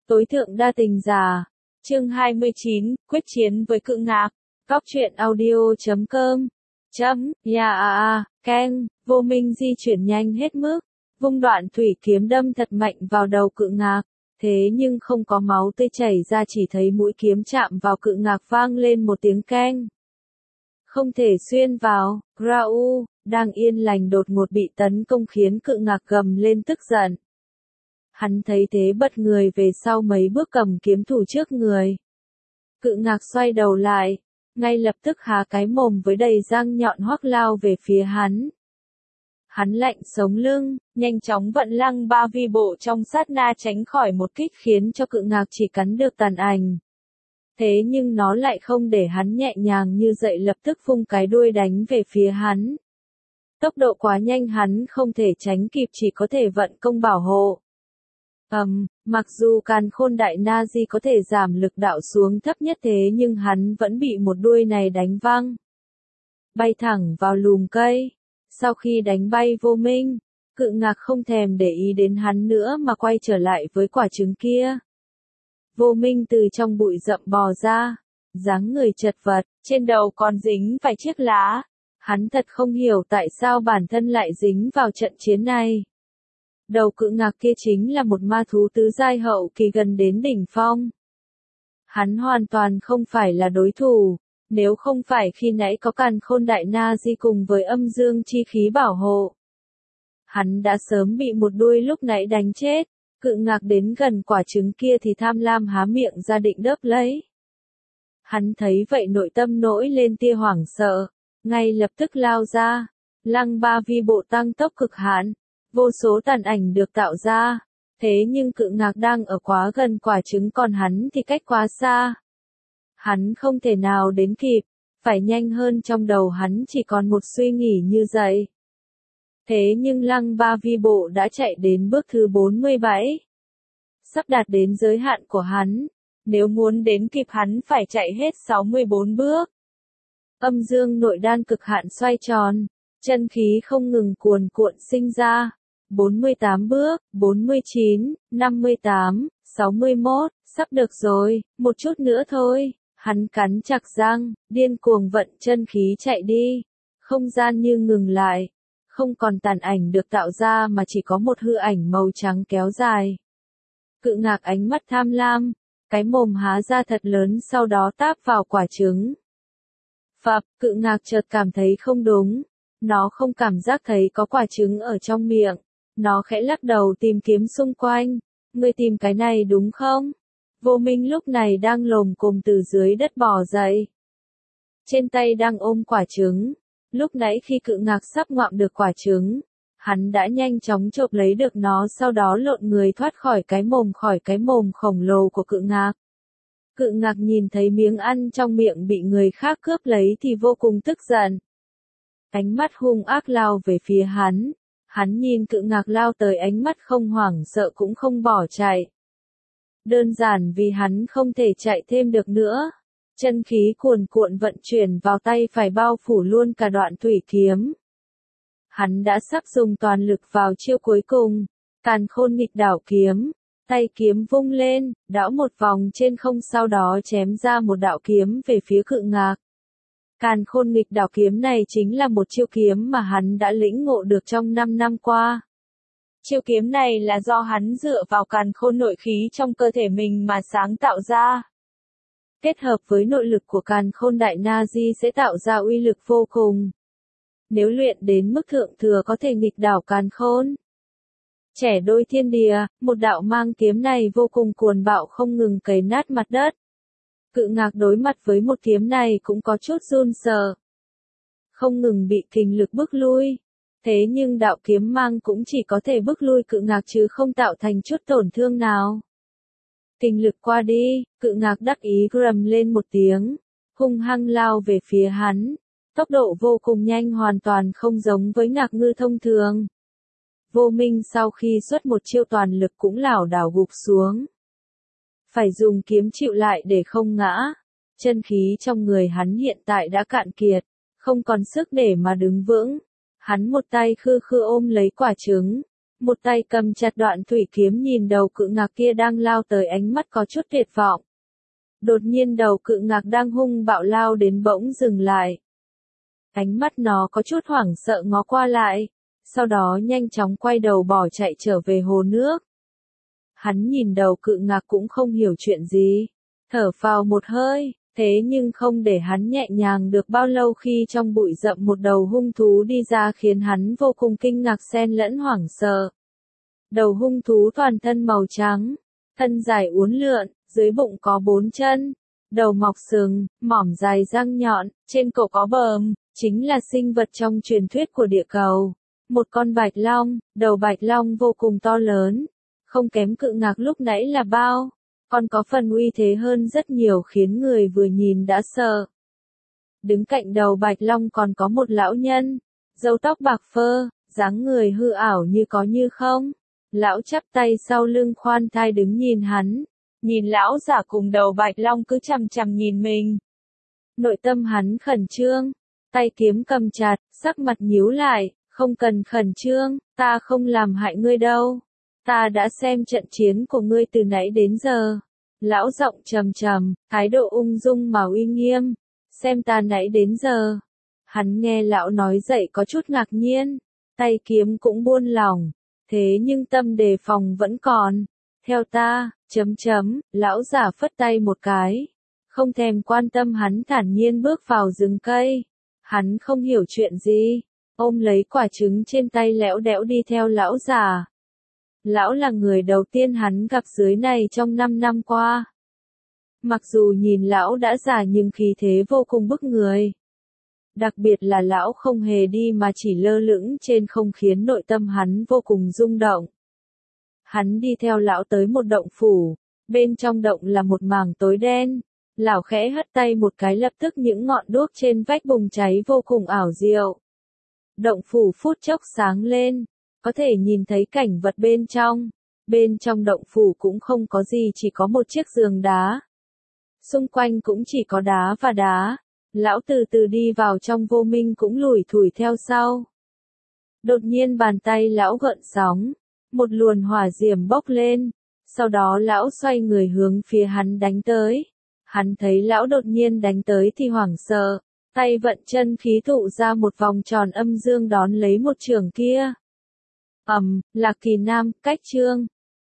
Tối thượng đa tình giả. Chương 29, quyết chiến với cự ngạc. Góc truyện audio.com. Keng, Vô Minh di chuyển nhanh hết mức, vung đoạn thủy kiếm đâm thật mạnh vào đầu cự ngạc. Thế nhưng không có máu tươi chảy ra, chỉ thấy mũi kiếm chạm vào cự ngạc vang lên một tiếng keng. Không thể xuyên vào. Rau, đang yên lành đột ngột bị tấn công khiến cự ngạc gầm lên tức giận. Hắn thấy thế bật người về sau mấy bước cầm kiếm thủ trước người. Cự ngạc xoay đầu lại, ngay lập tức há cái mồm với đầy răng nhọn hoắc lao về phía hắn. Hắn lạnh sống lưng, nhanh chóng vận lăng ba vi bộ trong sát na tránh khỏi một kích khiến cho cự ngạc chỉ cắn được tàn ảnh. Thế nhưng nó lại không để hắn nhẹ nhàng như vậy, lập tức vung cái đuôi đánh về phía hắn. Tốc độ quá nhanh hắn không thể tránh kịp, chỉ có thể vận công bảo hộ. Mặc dù Càn Khôn Đại Na Di có thể giảm lực đạo xuống thấp nhất, thế nhưng hắn vẫn bị một đuôi này đánh văng. Bay thẳng vào lùm cây. Sau khi đánh bay Vô Minh, cự ngạc không thèm để ý đến hắn nữa mà quay trở lại với quả trứng kia. Vô Minh từ trong bụi rậm bò ra, dáng người chật vật, trên đầu còn dính vài chiếc lá. Hắn thật không hiểu tại sao bản thân lại dính vào trận chiến này. Đầu cự ngạc kia chính là một ma thú tứ giai hậu kỳ gần đến đỉnh phong. Hắn hoàn toàn không phải là đối thủ, nếu không phải khi nãy có Càn Khôn Đại Na Di cùng với âm dương chi khí bảo hộ. Hắn đã sớm bị một đuôi lúc nãy đánh chết. Cự ngạc đến gần quả trứng kia thì tham lam há miệng ra định đớp lấy. Hắn thấy vậy nội tâm nổi lên tia hoảng sợ, ngay lập tức lao ra. Lăng ba vi bộ tăng tốc cực hạn, vô số tàn ảnh được tạo ra. Thế nhưng cự ngạc đang ở quá gần quả trứng, còn hắn thì cách quá xa. Hắn không thể nào đến kịp, phải nhanh hơn. Trong đầu hắn chỉ còn một suy nghĩ như vậy. Thế nhưng lăng ba vi bộ đã chạy đến bước thứ 47. Sắp đạt đến giới hạn của hắn. Nếu muốn đến kịp hắn phải chạy hết 64 bước. Âm dương nội đan cực hạn xoay tròn. Chân khí không ngừng cuồn cuộn sinh ra. 48 bước, 49, 58, 61, sắp được rồi, một chút nữa thôi. Hắn cắn chặt răng, điên cuồng vận chân khí chạy đi. Không gian như ngừng lại. Không còn tàn ảnh được tạo ra mà chỉ có một hư ảnh màu trắng kéo dài. Cự ngạc ánh mắt tham lam, cái mồm há ra thật lớn, sau đó táp vào quả trứng. Phập, cự ngạc chợt cảm thấy không đúng. Nó không cảm giác thấy có quả trứng ở trong miệng. Nó khẽ lắc đầu tìm kiếm xung quanh. Ngươi tìm cái này đúng không? Vô Minh lúc này đang lồm cồm từ dưới đất bò dậy. Trên tay đang ôm quả trứng. Lúc nãy khi cự ngạc sắp ngoạm được quả trứng, hắn đã nhanh chóng chộp lấy được nó, sau đó lộn người thoát khỏi cái mồm khổng lồ của cự ngạc. Cự ngạc nhìn thấy miếng ăn trong miệng bị người khác cướp lấy thì vô cùng tức giận. Ánh mắt hung ác lao về phía hắn. Hắn nhìn cự ngạc lao tới, ánh mắt không hoảng sợ cũng không bỏ chạy. Đơn giản vì hắn không thể chạy thêm được nữa. Chân khí cuồn cuộn vận chuyển vào tay phải bao phủ luôn cả đoạn thủy kiếm. Hắn đã sắp dùng toàn lực vào chiêu cuối cùng, Càn Khôn nghịch đảo kiếm. Tay kiếm vung lên, đảo một vòng trên không, sau đó chém ra một đạo kiếm về phía cự ngạc. Càn Khôn nghịch đảo kiếm này chính là một chiêu kiếm mà hắn đã lĩnh ngộ được trong 5 năm qua. Chiêu kiếm này là do hắn dựa vào càn khôn nội khí trong cơ thể mình mà sáng tạo ra. Kết hợp với nội lực của Càn Khôn Đại Na Di sẽ tạo ra uy lực vô cùng. Nếu luyện đến mức thượng thừa có thể nghịch đảo càn khôn. Trẻ đôi thiên địa, một đạo mang kiếm này vô cùng cuồng bạo, không ngừng cày nát mặt đất. Cự ngạc đối mặt với một kiếm này cũng có chút run sợ. Không ngừng bị kình lực bức lui. Thế nhưng đạo kiếm mang cũng chỉ có thể bức lui cự ngạc chứ không tạo thành chút tổn thương nào. Kình lực qua đi, cự ngạc đắc ý gầm lên một tiếng, hung hăng lao về phía hắn. Tốc độ vô cùng nhanh, hoàn toàn không giống với ngạc ngư thông thường. Vô Minh sau khi xuất một chiêu toàn lực cũng lảo đảo gục xuống. Phải dùng kiếm chịu lại để không ngã. Chân khí trong người hắn hiện tại đã cạn kiệt, không còn sức để mà đứng vững. Hắn một tay khư khư ôm lấy quả trứng, Một tay cầm chặt đoạn thủy kiếm nhìn đầu cự ngạc kia đang lao tới, ánh mắt có chút tuyệt vọng. Đột nhiên đầu cự ngạc đang hung bạo lao đến bỗng dừng lại. Ánh mắt nó có chút hoảng sợ ngó qua lại, sau đó nhanh chóng quay đầu bỏ chạy trở về hồ nước. Hắn nhìn đầu cự ngạc cũng không hiểu chuyện gì, thở phào một hơi, thế nhưng không để hắn nhẹ nhàng được bao lâu khi trong bụi rậm một đầu hung thú đi ra khiến hắn vô cùng kinh ngạc xen lẫn hoảng sợ. Đầu hung thú toàn thân màu trắng, thân dài uốn lượn, dưới bụng có 4 chân, đầu mọc sừng, mỏm dài răng nhọn, trên cổ có bờm, chính là sinh vật trong truyền thuyết của địa cầu. Một con bạch long, đầu bạch long vô cùng to lớn, không kém cự ngạc lúc nãy là bao, còn có phần uy thế hơn rất nhiều khiến người vừa nhìn đã sợ. Đứng cạnh đầu bạch long còn có một lão nhân, râu tóc bạc phơ, dáng người hư ảo như có như không. Lão chắp tay sau lưng khoan thai đứng nhìn hắn, nhìn lão giả cùng đầu bạch long cứ chằm chằm nhìn mình. Nội tâm hắn khẩn trương, tay kiếm cầm chặt, sắc mặt nhíu lại, không cần khẩn trương, ta không làm hại ngươi đâu. Ta đã xem trận chiến của ngươi từ nãy đến giờ. Lão giọng trầm trầm, thái độ ung dung mà uy nghiêm, xem ta nãy đến giờ. Hắn nghe lão nói dậy có chút ngạc nhiên, tay kiếm cũng buông lỏng. Thế nhưng tâm đề phòng vẫn còn. Theo ta, lão giả phất tay một cái. Không thèm quan tâm hắn thản nhiên bước vào rừng cây. Hắn không hiểu chuyện gì. Ôm lấy quả trứng trên tay lẽo đẽo đi theo lão giả. Lão là người đầu tiên hắn gặp dưới này trong 5 năm qua. Mặc dù nhìn lão đã già nhưng khí thế vô cùng bức người. Đặc biệt là lão không hề đi mà chỉ lơ lửng trên không khiến nội tâm hắn vô cùng rung động. Hắn đi theo lão tới một động phủ, bên trong động là một mảng tối đen. Lão khẽ hất tay một cái lập tức những ngọn đuốc trên vách bùng cháy vô cùng ảo diệu. Động phủ phút chốc sáng lên, có thể nhìn thấy cảnh vật bên trong. Bên trong động phủ cũng không có gì, chỉ có một chiếc giường đá. Xung quanh cũng chỉ có đá và đá. Lão từ từ đi vào trong, Vô Minh cũng lủi thủi theo sau. Đột nhiên bàn tay lão gợn sóng, một luồng hỏa diễm bốc lên, sau đó lão xoay người hướng phía hắn đánh tới. Hắn thấy lão đột nhiên đánh tới thì hoảng sợ, tay vận chân khí tụ ra một vòng tròn âm dương đón lấy một chưởng kia. Lạc Kỳ Nam, cách chương